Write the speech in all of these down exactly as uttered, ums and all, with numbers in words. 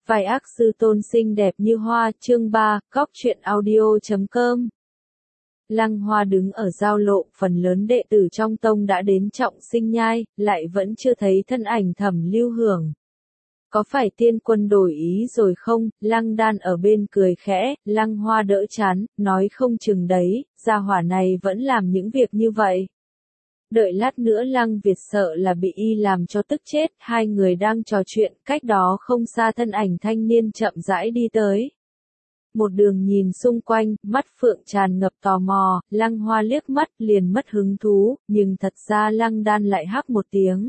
Vài ác sư tôn xinh đẹp như hoa, chương ba, góc truyện audio chấm com. Lăng Hoa đứng ở giao lộ, phần lớn đệ tử trong tông đã đến trọng sinh nhai, lại vẫn chưa thấy thân ảnh Thẩm Lưu Hưởng. Có phải tiên quân đổi ý rồi không? Lăng Đan ở bên cười khẽ, Lăng Hoa đỡ chán, nói không chừng đấy, gia hỏa này vẫn làm những việc như vậy. Đợi lát nữa Lăng Việt sợ là bị y làm cho tức chết, hai người đang trò chuyện, cách đó không xa thân ảnh thanh niên chậm rãi đi tới. Một đường nhìn xung quanh, mắt phượng tràn ngập tò mò, Lăng Hoa liếc mắt liền mất hứng thú, nhưng thật ra Lăng Đan lại hắc một tiếng.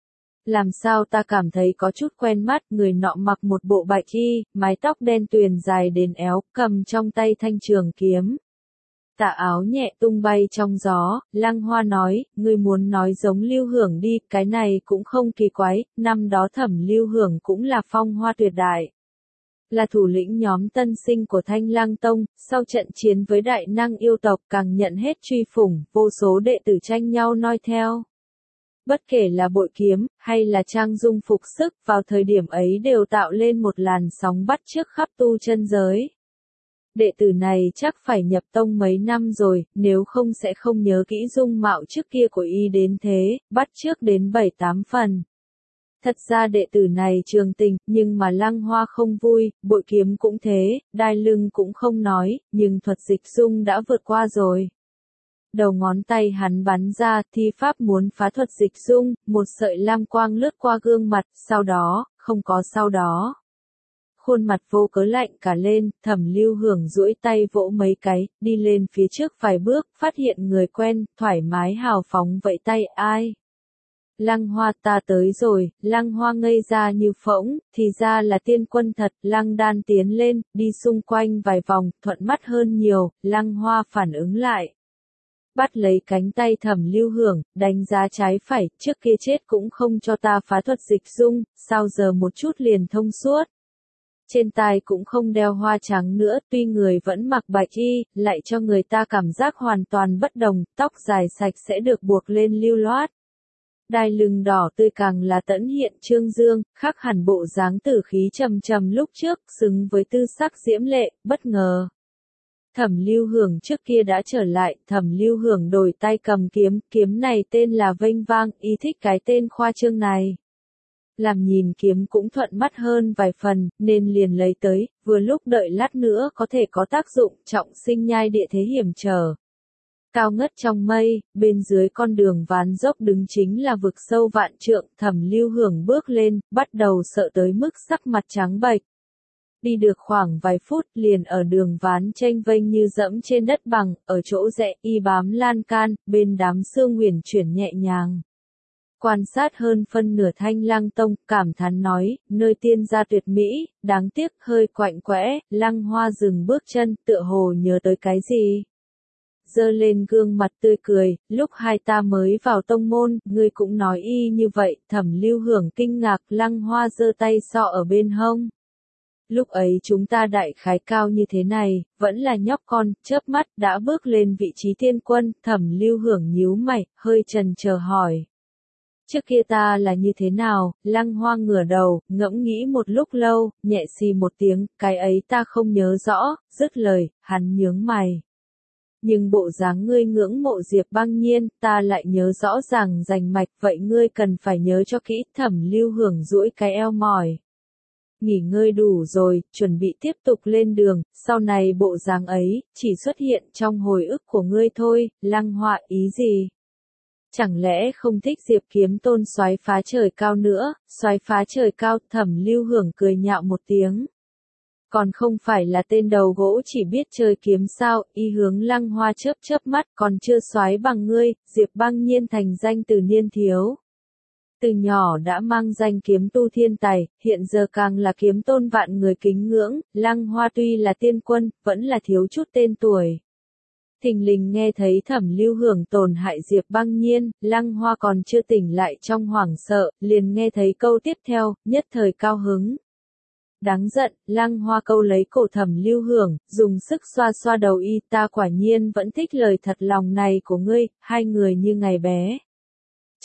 Làm sao ta cảm thấy có chút quen mắt, người nọ mặc một bộ bạch y, mái tóc đen tuyền dài đến éo, cầm trong tay thanh trường kiếm. Tà áo nhẹ tung bay trong gió, Lăng Hoa nói, ngươi muốn nói giống Lưu Hưởng đi, cái này cũng không kỳ quái, năm đó Thẩm Lưu Hưởng cũng là phong hoa tuyệt đại. Là thủ lĩnh nhóm tân sinh của Thanh Lang Tông, sau trận chiến với đại năng yêu tộc càng nhận hết truy phủng, vô số đệ tử tranh nhau noi theo. Bất kể là bội kiếm, hay là trang dung phục sức, vào thời điểm ấy đều tạo lên một làn sóng bắt chước khắp tu chân giới. Đệ tử này chắc phải nhập tông mấy năm rồi, nếu không sẽ không nhớ kỹ dung mạo trước kia của y đến thế, bắt chước đến bảy tám phần. Thật ra đệ tử này trường tình, nhưng mà Lăng Hoa không vui, bội kiếm cũng thế, đai lưng cũng không nói, nhưng thuật dịch dung đã vượt qua rồi. Đầu ngón tay hắn bắn ra, thi pháp muốn phá thuật dịch dung, một sợi lam quang lướt qua gương mặt, sau đó, không có sau đó. Khuôn mặt vô cớ lạnh cả lên, Thẩm Lưu Hưởng duỗi tay vỗ mấy cái, đi lên phía trước vài bước, phát hiện người quen, thoải mái hào phóng vẫy tay, ai? Lăng Hoa, ta tới rồi. Lăng Hoa ngây ra như phỗng, thì ra là tiên quân thật. Lăng Đan tiến lên, đi xung quanh vài vòng, thuận mắt hơn nhiều. Lăng Hoa phản ứng lại, bắt lấy cánh tay Thẩm Lưu Hưởng, đánh giá trái phải, trước kia chết cũng không cho ta phá thuật dịch dung, sao giờ một chút liền thông suốt. Trên tai cũng không đeo hoa trắng nữa, tuy người vẫn mặc bạch y, lại cho người ta cảm giác hoàn toàn bất đồng, tóc dài sạch sẽ được buộc lên lưu loát. Đai lưng đỏ tươi càng là tẫn hiện trương dương, khác hẳn bộ dáng tử khí trầm trầm lúc trước, xứng với tư sắc diễm lệ, bất ngờ. Thẩm Lưu Hưởng trước kia đã trở lại, Thẩm Lưu Hưởng đổi tay cầm kiếm, kiếm này tên là Vênh Vang, y thích cái tên khoa trương này. Làm nhìn kiếm cũng thuận mắt hơn vài phần, nên liền lấy tới, vừa lúc đợi lát nữa có thể có tác dụng, trọng sinh nhai địa thế hiểm trở. Cao ngất trong mây, bên dưới con đường ván dốc đứng chính là vực sâu vạn trượng, Thẩm Lưu Hưởng bước lên, bắt đầu sợ tới mức sắc mặt trắng bệch. Đi được khoảng vài phút liền ở đường ván chênh vênh như dẫm trên đất bằng, ở chỗ rẽ y bám lan can, bên đám sương huyền chuyển nhẹ nhàng. Quan sát hơn phân nửa Thanh Lang Tông, cảm thán nói, nơi tiên gia tuyệt mỹ, đáng tiếc hơi quạnh quẽ, Lăng Hoa dừng bước chân, tựa hồ nhớ tới cái gì. Giơ lên gương mặt tươi cười, lúc hai ta mới vào tông môn, ngươi cũng nói y như vậy, Thẩm Lưu Hưởng kinh ngạc, Lăng Hoa giơ tay so ở bên hông. Lúc ấy chúng ta đại khái cao như thế này, vẫn là nhóc con, chớp mắt đã bước lên vị trí tiên quân, Thẩm Lưu Hưởng nhíu mày, hơi chần chờ hỏi. Trước kia ta là như thế nào? Lăng Hoa ngửa đầu, ngẫm nghĩ một lúc lâu, nhẹ xì một tiếng, cái ấy ta không nhớ rõ, dứt lời, hắn nhướng mày. Nhưng bộ dáng ngươi ngưỡng mộ Diệp Băng Nhiên, ta lại nhớ rõ ràng rành mạch, vậy ngươi cần phải nhớ cho kỹ. Thẩm Lưu Hưởng duỗi cái eo mỏi. Nghỉ ngơi đủ rồi, chuẩn bị tiếp tục lên đường, sau này bộ dáng ấy, chỉ xuất hiện trong hồi ức của ngươi thôi. Lăng Hoa, ý gì? Chẳng lẽ không thích Diệp Kiếm Tôn soái phá trời cao nữa? Soái phá trời cao? Thẩm Lưu Hưởng cười nhạo một tiếng. Còn không phải là tên đầu gỗ chỉ biết chơi kiếm sao? Y hướng Lăng Hoa chớp chớp mắt, còn chưa soái bằng ngươi. Diệp Băng Nhiên thành danh từ niên thiếu. Từ nhỏ đã mang danh kiếm tu thiên tài, hiện giờ càng là kiếm tôn vạn người kính ngưỡng. Lăng Hoa tuy là tiên quân, vẫn là thiếu chút tên tuổi. Thình lình nghe thấy Thẩm Lưu Hưởng tổn hại Diệp Băng Nhiên, Lăng Hoa còn chưa tỉnh lại trong hoảng sợ, liền nghe thấy câu tiếp theo, nhất thời cao hứng. Đáng giận, Lăng Hoa câu lấy cổ Thẩm Lưu Hưởng, dùng sức xoa xoa đầu y, ta quả nhiên vẫn thích lời thật lòng này của ngươi, hai người như ngày bé.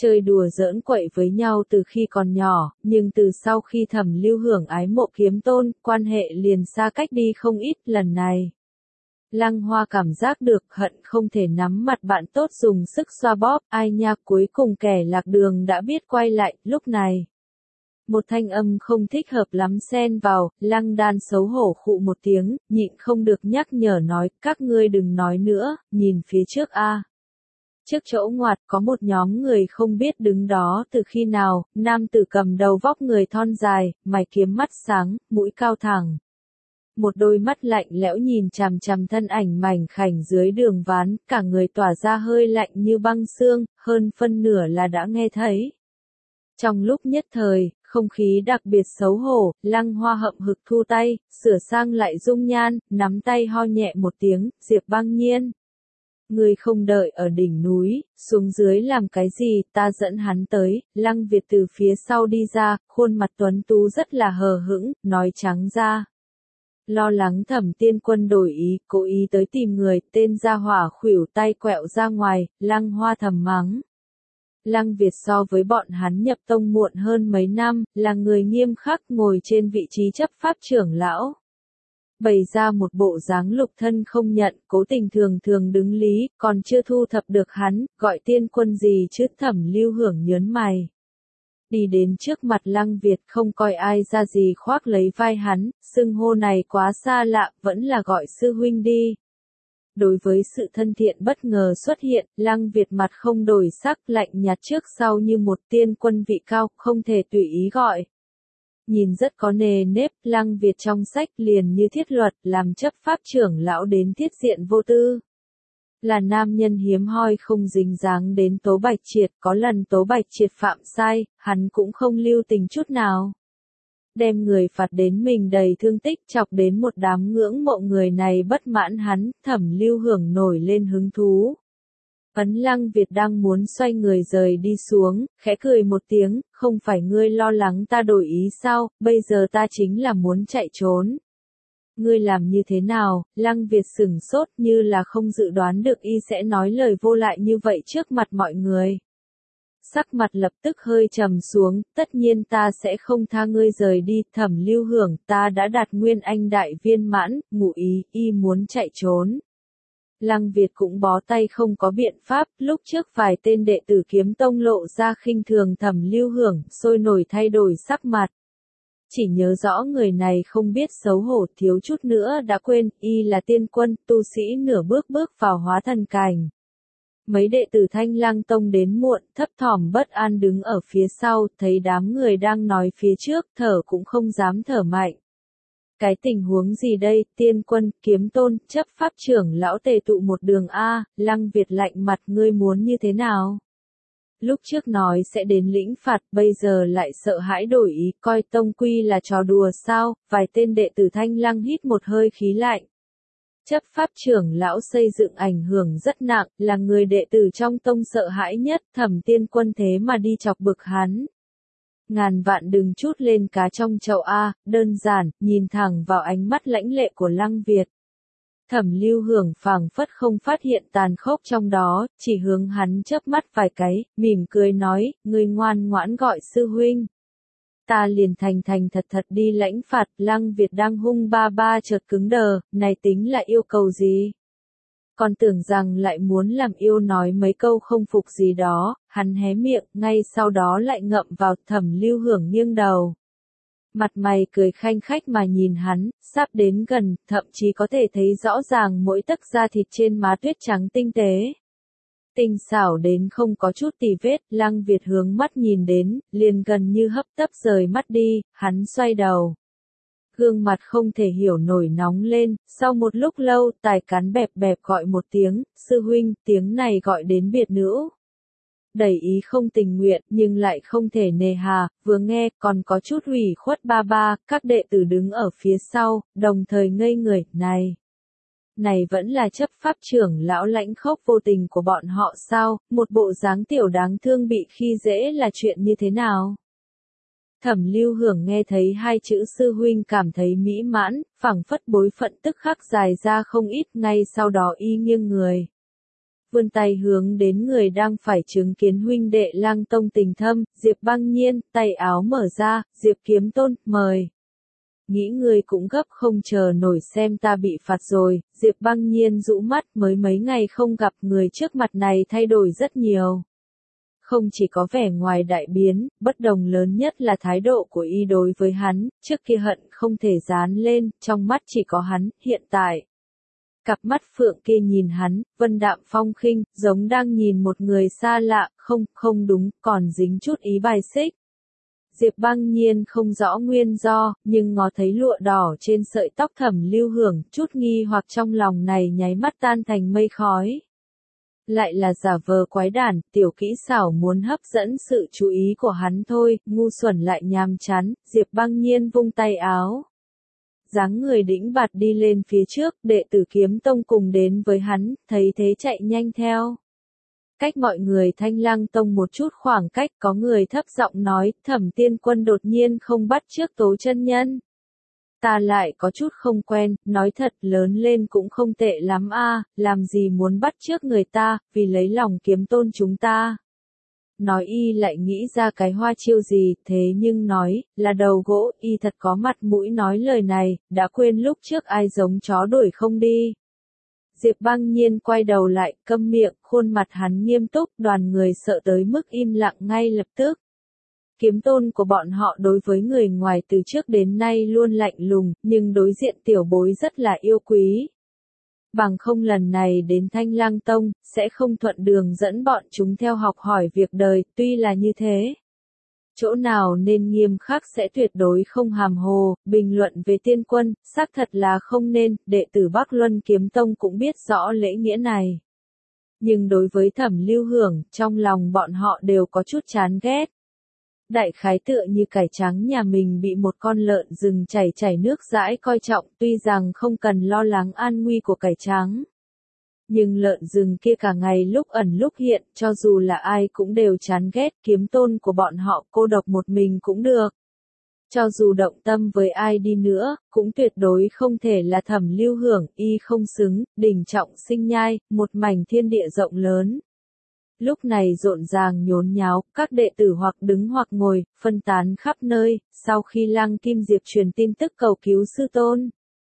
chơi đùa giỡn quậy với nhau từ khi còn nhỏ, nhưng từ sau khi Thẩm Lưu Hưởng ái mộ Kiếm Tôn, quan hệ liền xa cách đi không ít. Lần này, Lăng Hoa cảm giác được hận không thể nắm mặt bạn tốt dùng sức xoa bóp. Ai nha, cuối cùng kẻ lạc đường đã biết quay lại. Lúc này, một thanh âm không thích hợp lắm xen vào. Lăng Đan xấu hổ khụ một tiếng, nhịn không được nhắc nhở nói, các ngươi đừng nói nữa, nhìn phía trước a. Trước chỗ ngoặt có một nhóm người không biết đứng đó từ khi nào. Nam tử cầm đầu vóc người thon dài, mày kiếm mắt sáng, mũi cao thẳng. Một đôi mắt lạnh lẽo nhìn chằm chằm thân ảnh mảnh khảnh dưới đường ván, cả người tỏa ra hơi lạnh như băng xương, hơn phân nửa là đã nghe thấy. Trong lúc nhất thời, không khí đặc biệt xấu hổ, Lăng Hoa hậm hực thu tay, sửa sang lại dung nhan, nắm tay ho nhẹ một tiếng. Diệp Băng Nhiên, ngươi không đợi ở đỉnh núi, xuống dưới làm cái gì, ta dẫn hắn tới. Lăng Việt từ phía sau đi ra, khuôn mặt tuấn tú rất là hờ hững, nói trắng ra. Lo lắng Thẩm Tiên Quân đổi ý, cố ý tới tìm người, tên gia hỏa khuỷu tay quẹo ra ngoài. Lăng Hoa thầm mắng. Lăng Việt so với bọn hắn nhập tông muộn hơn mấy năm, là người nghiêm khắc ngồi trên vị trí chấp pháp trưởng lão. Bày ra một bộ dáng lục thân không nhận, cố tình thường thường đứng lý, còn chưa thu thập được hắn, gọi tiên quân gì chứ. Thẩm Lưu Hưởng nhớn mày. Đi đến trước mặt Lăng Việt không coi ai ra gì khoác lấy vai hắn, xưng hô này quá xa lạ, vẫn là gọi sư huynh đi. Đối với sự thân thiện bất ngờ xuất hiện, Lăng Việt mặt không đổi sắc, lạnh nhạt trước sau như một tiên quân vị cao, không thể tùy ý gọi. Nhìn rất có nề nếp, Lăng Việt trong sách liền như thiết luật, làm chấp pháp trưởng lão đến thiết diện vô tư. Là nam nhân hiếm hoi không dính dáng đến Tố Bạch Triệt, có lần Tố Bạch Triệt phạm sai, hắn cũng không lưu tình chút nào. Đem người phạt đến mình đầy thương tích, chọc đến một đám ngưỡng mộ người này bất mãn hắn. Thẩm Lưu Hưởng nổi lên hứng thú. Ấn Lăng Việt đang muốn xoay người rời đi xuống, khẽ cười một tiếng, không phải ngươi lo lắng ta đổi ý sao, bây giờ ta chính là muốn chạy trốn. Ngươi làm như thế nào? Lăng Việt sửng sốt như là không dự đoán được y sẽ nói lời vô lại như vậy trước mặt mọi người. Sắc mặt lập tức hơi trầm xuống, tất nhiên ta sẽ không tha ngươi rời đi. Thẩm Lưu Hưởng, ta đã đạt nguyên anh đại viên mãn, ngụ ý, y muốn chạy trốn. Lăng Việt cũng bó tay không có biện pháp, lúc trước vài tên đệ tử Kiếm Tông lộ ra khinh thường Thẩm Lưu Hưởng, sôi nổi thay đổi sắc mặt. Chỉ nhớ rõ người này không biết xấu hổ, thiếu chút nữa đã quên, y là tiên quân, tu sĩ nửa bước bước vào hóa thần cảnh. Mấy đệ tử Thanh Lăng Tông đến muộn, thấp thỏm bất an đứng ở phía sau, thấy đám người đang nói phía trước, thở cũng không dám thở mạnh. Cái tình huống gì đây? Tiên quân, Kiếm Tôn, chấp pháp trưởng lão tề tụ một đường A. Lăng Việt lạnh mặt, ngươi muốn như thế nào? Lúc trước nói sẽ đến lĩnh phạt, bây giờ lại sợ hãi đổi ý, coi tông quy là trò đùa sao? Vài tên đệ tử Thanh Lăng hít một hơi khí lạnh. Chấp pháp trưởng lão xây dựng ảnh hưởng rất nặng, là người đệ tử trong tông sợ hãi nhất. Thẩm Tiên Quân thế mà đi chọc bực hắn. Ngàn vạn đừng chút lên cá trong chậu A, đơn giản, nhìn thẳng vào ánh mắt lãnh lệ của Lăng Việt. Thẩm Lưu Hưởng phảng phất không phát hiện tàn khốc trong đó, chỉ hướng hắn chớp mắt vài cái, mỉm cười nói, ngươi ngoan ngoãn gọi sư huynh. Ta liền thành thành thật thật đi lãnh phạt. Lăng Việt đang hung ba ba chợt cứng đờ, này tính là yêu cầu gì? Còn tưởng rằng lại muốn làm yêu nói mấy câu không phục gì đó, hắn hé miệng, ngay sau đó lại ngậm vào. Thẩm Lưu Hưởng nghiêng đầu. Mặt mày cười khanh khách mà nhìn hắn, sắp đến gần, thậm chí có thể thấy rõ ràng mỗi tấc da thịt trên má tuyết trắng tinh tế. Tinh xảo đến không có chút tì vết. Lăng Việt hướng mắt nhìn đến, liền gần như hấp tấp rời mắt đi, hắn xoay đầu. Gương mặt không thể hiểu nổi nóng lên, sau một lúc lâu, tài cán bẹp bẹp gọi một tiếng, sư huynh, tiếng này gọi đến biệt nữ. Đầy ý không tình nguyện, nhưng lại không thể nề hà, vừa nghe, còn có chút ủy khuất ba ba, các đệ tử đứng ở phía sau, đồng thời ngây người, này. Này vẫn là chấp pháp trưởng lão lãnh khốc vô tình của bọn họ sao, một bộ dáng tiểu đáng thương bị khi dễ là chuyện như thế nào? Thẩm Lưu Hưởng nghe thấy hai chữ sư huynh cảm thấy mỹ mãn, phảng phất bối phận tức khắc dài ra không ít, ngay sau đó y nghiêng người. vươn tay hướng đến người đang phải chứng kiến huynh đệ Lăng Tông tình thâm, Diệp Băng Nhiên, tay áo mở ra, Diệp Kiếm Tôn, mời. Nghĩ ngươi cũng gấp không chờ nổi xem ta bị phạt rồi, Diệp Băng Nhiên rũ mắt, mới mấy ngày không gặp, người trước mặt này thay đổi rất nhiều. Không chỉ có vẻ ngoài đại biến, bất đồng lớn nhất là thái độ của y đối với hắn, trước kia hận không thể dán lên, trong mắt chỉ có hắn, hiện tại. Cặp mắt phượng kia nhìn hắn, vân đạm phong khinh, giống đang nhìn một người xa lạ, không, không đúng, còn dính chút ý bài xích. Diệp Băng Nhiên không rõ nguyên do, nhưng ngó thấy lụa đỏ trên sợi tóc Thẩm Lưu Hưởng, chút nghi hoặc trong lòng này nháy mắt tan thành mây khói. Lại là giả vờ quái đản, tiểu kỹ xảo muốn hấp dẫn sự chú ý của hắn thôi, ngu xuẩn lại nhàm chán, Diệp Băng Nhiên vung tay áo. Dáng người đĩnh bạt đi lên phía trước, đệ tử Kiếm Tông cùng đến với hắn, thấy thế chạy nhanh theo. Cách mọi người Thanh Lăng Tông một chút khoảng cách, có người thấp giọng nói, Thẩm Tiên Quân đột nhiên không bắt chước Tố chân nhân. Ta lại có chút không quen, nói thật lớn lên cũng không tệ lắm a, làm gì muốn bắt chước người ta, vì lấy lòng Kiếm Tôn chúng ta. Nói y lại nghĩ ra cái hoa chiêu gì, thế nhưng nói, là đầu gỗ, y thật có mặt mũi nói lời này, đã quên lúc trước ai giống chó đuổi không đi. Diệp Băng Nhiên quay đầu lại, câm miệng, khuôn mặt hắn nghiêm túc, đoàn người sợ tới mức im lặng ngay lập tức. Kiếm tôn của bọn họ đối với người ngoài từ trước đến nay luôn lạnh lùng, nhưng đối diện tiểu bối rất là yêu quý. Bằng không lần này đến Thanh Lăng Tông, sẽ không thuận đường dẫn bọn chúng theo học hỏi việc đời, tuy là như thế. Chỗ nào nên nghiêm khắc sẽ tuyệt đối không hàm hồ, bình luận về tiên quân, xác thật là không nên, đệ tử Bắc Luân Kiếm Tông cũng biết rõ lễ nghĩa này. Nhưng đối với Thẩm Lưu Hưởng, trong lòng bọn họ đều có chút chán ghét. Đại khái tựa như cải trắng nhà mình bị một con lợn rừng chảy chảy nước dãi coi trọng, tuy rằng không cần lo lắng an nguy của cải trắng. Nhưng lợn rừng kia cả ngày lúc ẩn lúc hiện, cho dù là ai cũng đều chán ghét, kiếm tôn của bọn họ cô độc một mình cũng được. Cho dù động tâm với ai đi nữa, cũng tuyệt đối không thể là Thẩm Lưu Hưởng, y không xứng, đỉnh trọng sinh nhai, một mảnh thiên địa rộng lớn. Lúc này rộn ràng nhốn nháo, các đệ tử hoặc đứng hoặc ngồi, phân tán khắp nơi, sau khi Lăng Kim Diệp truyền tin tức cầu cứu sư tôn.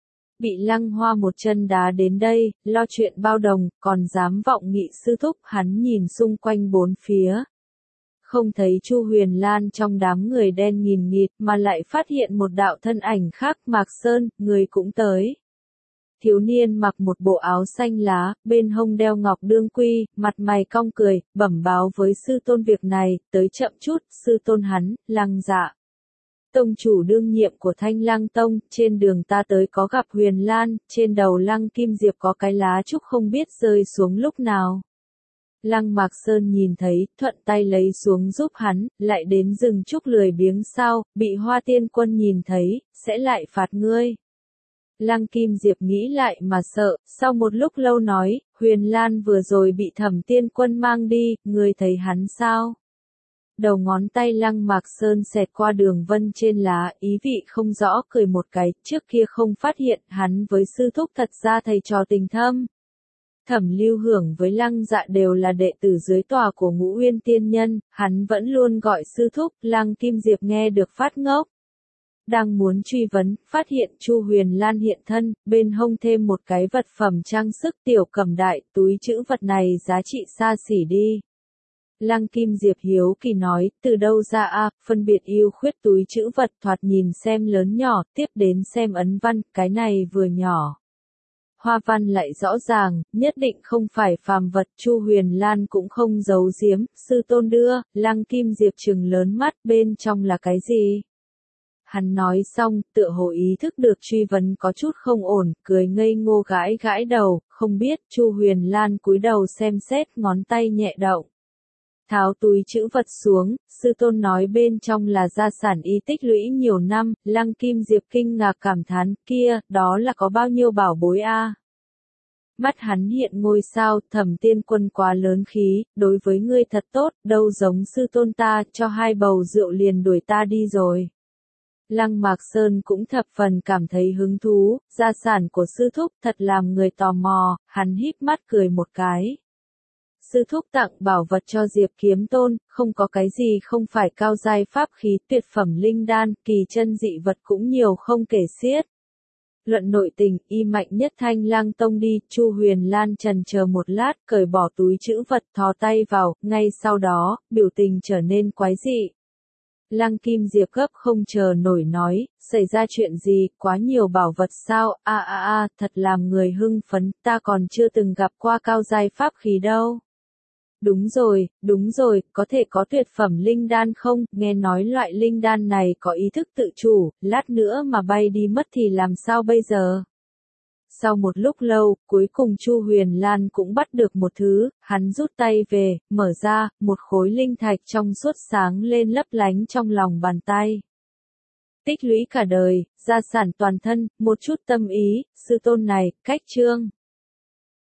Bị Lăng Hoa một chân đá đến đây, lo chuyện bao đồng, còn dám vọng nghị sư thúc, hắn nhìn xung quanh bốn phía. Không thấy Chu Huyền Lan trong đám người đen nghìn nghịt mà lại phát hiện một đạo thân ảnh khác, Mạc Sơn, người cũng tới. Thiếu niên mặc một bộ áo xanh lá, bên hông đeo ngọc đương quy, mặt mày cong cười, bẩm báo với sư tôn việc này, tới chậm chút, sư tôn hắn, Lăng Dạ. Tông chủ đương nhiệm của Thanh Lăng Tông, trên đường ta tới có gặp Huyền Lan, trên đầu Lăng Kim Diệp có cái lá trúc không biết rơi xuống lúc nào. Lăng Mạc Sơn nhìn thấy, thuận tay lấy xuống giúp hắn, lại đến rừng trúc lười biếng sao, bị Hoa Tiên Quân nhìn thấy, sẽ lại phạt ngươi. Lăng Kim Diệp nghĩ lại mà sợ, sau một lúc lâu nói, Huyền Lan vừa rồi bị Thẩm Tiên Quân mang đi, ngươi thấy hắn sao? Đầu ngón tay Lăng Mạc Sơn xẹt qua đường vân trên lá, ý vị không rõ cười một cái, trước kia không phát hiện hắn với sư thúc thật ra thầy trò tình thâm. Thẩm Lưu Hưởng với Lăng Dạ đều là đệ tử dưới tòa của Ngũ Uyên Tiên Nhân, hắn vẫn luôn gọi sư thúc, Lăng Kim Diệp nghe được phát ngốc. Đang muốn truy vấn, phát hiện Chu Huyền Lan hiện thân, bên hông thêm một cái vật phẩm trang sức tiểu cẩm đại, túi trữ vật này giá trị xa xỉ đi. Lăng Kim Diệp hiếu kỳ nói, từ đâu ra a, phân biệt yêu khuyết túi trữ vật thoạt nhìn xem lớn nhỏ, tiếp đến xem ấn văn, cái này vừa nhỏ. Hoa văn lại rõ ràng, nhất định không phải phàm vật, Chu Huyền Lan cũng không giấu giếm, sư tôn đưa, Lăng Kim Diệp trừng lớn mắt, bên trong là cái gì? Hắn nói xong, tựa hồ ý thức được truy vấn có chút không ổn, cười ngây ngô gãi gãi đầu, không biết, Chu Huyền Lan cúi đầu xem xét, ngón tay nhẹ động. Tháo túi trữ vật xuống, sư tôn nói bên trong là gia sản y tích lũy nhiều năm, Lăng Kim Diệp kinh ngạc cảm thán, kia, đó là có bao nhiêu bảo bối a? Mắt hắn hiện ngôi sao, Thẩm Tiên Quân quá lớn khí, đối với ngươi thật tốt, đâu giống sư tôn ta, cho hai bầu rượu liền đuổi ta đi rồi. Lăng Mạc Sơn cũng thập phần cảm thấy hứng thú, gia sản của sư thúc thật làm người tò mò, hắn híp mắt cười một cái. sư thúc tặng bảo vật cho Diệp Kiếm Tôn, không có cái gì không phải cao giai pháp khí, tuyệt phẩm linh đan, kỳ chân dị vật cũng nhiều không kể xiết. Luận nội tình, y mạnh nhất Thanh Lang Tông đi, Chu Huyền Lan trần chờ một lát, cởi bỏ túi trữ vật, thò tay vào, ngay sau đó, biểu tình trở nên quái dị. Lăng Kim Diệp gấp không chờ nổi nói, xảy ra chuyện gì, quá nhiều bảo vật sao, a a a, thật làm người hưng phấn, ta còn chưa từng gặp qua cao giai pháp khí đâu. Đúng rồi, đúng rồi, có thể có tuyệt phẩm linh đan không, nghe nói loại linh đan này có ý thức tự chủ, lát nữa mà bay đi mất thì làm sao bây giờ? Sau một lúc lâu, cuối cùng Chu Huyền Lan cũng bắt được một thứ, hắn rút tay về, mở ra, một khối linh thạch trong suốt sáng lên lấp lánh trong lòng bàn tay. Tích lũy cả đời, gia sản toàn thân, một chút tâm ý, sư tôn này, cách trương.